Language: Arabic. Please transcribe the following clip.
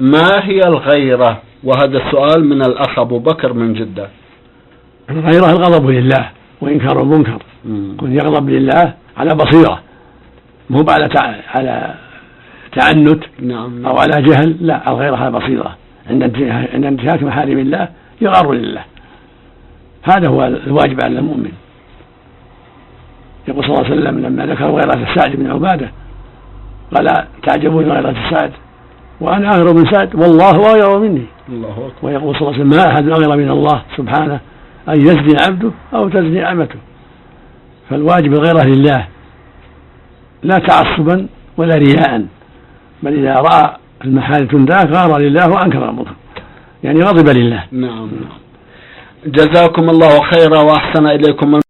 ما هي الغيرة؟ وهذا السؤال من الأخ أبو بكر من جدة. الغيرة الغضب لله وإنكار المنكر، كن يغضب لله على بصيرة، مو على تعنت أو على جهل، لا، الغيرة على بصيرة عند انتهاك محارم الله يغار لله. هذا هو الواجب على المؤمن. يقول صلى الله عليه وسلم لما ذكر غيرة سعد بن عبادة قال تعجبون غيرة سعد وأنا أغير من سعد والله أغير مني. ويقول صلى الله عليه وسلم ما أحد أغير من الله سبحانه أن يزني عبده أو تزني عمته. فالواجب الغيرة لله لا تعصبا ولا رياء، بل إذا رأى المحال تنتهك غار لله وأنكر المنكر، يعني غضب لله. نعم. جزاكم الله خيرا وأحسن إليكم.